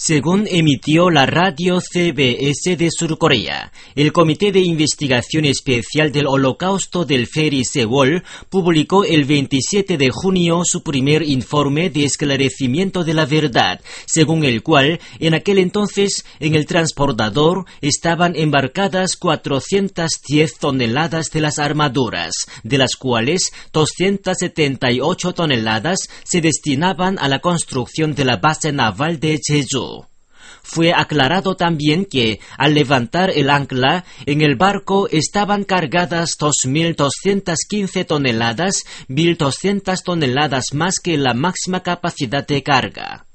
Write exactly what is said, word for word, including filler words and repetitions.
Según emitió la radio C B S de Sur Corea, el Comité de Investigación Especial del Holocausto del Ferry Sewol publicó el veintisiete de junio su primer informe de esclarecimiento de la verdad, según el cual, en aquel entonces, en el transportador estaban embarcadas cuatrocientas diez toneladas de las armaduras, de las cuales doscientas setenta y ocho toneladas se destinaban a la construcción de la base naval de Jeju. Fue aclarado también que, al levantar el ancla, en el barco estaban cargadas dos mil doscientas quince toneladas, mil doscientas toneladas más que la máxima capacidad de carga.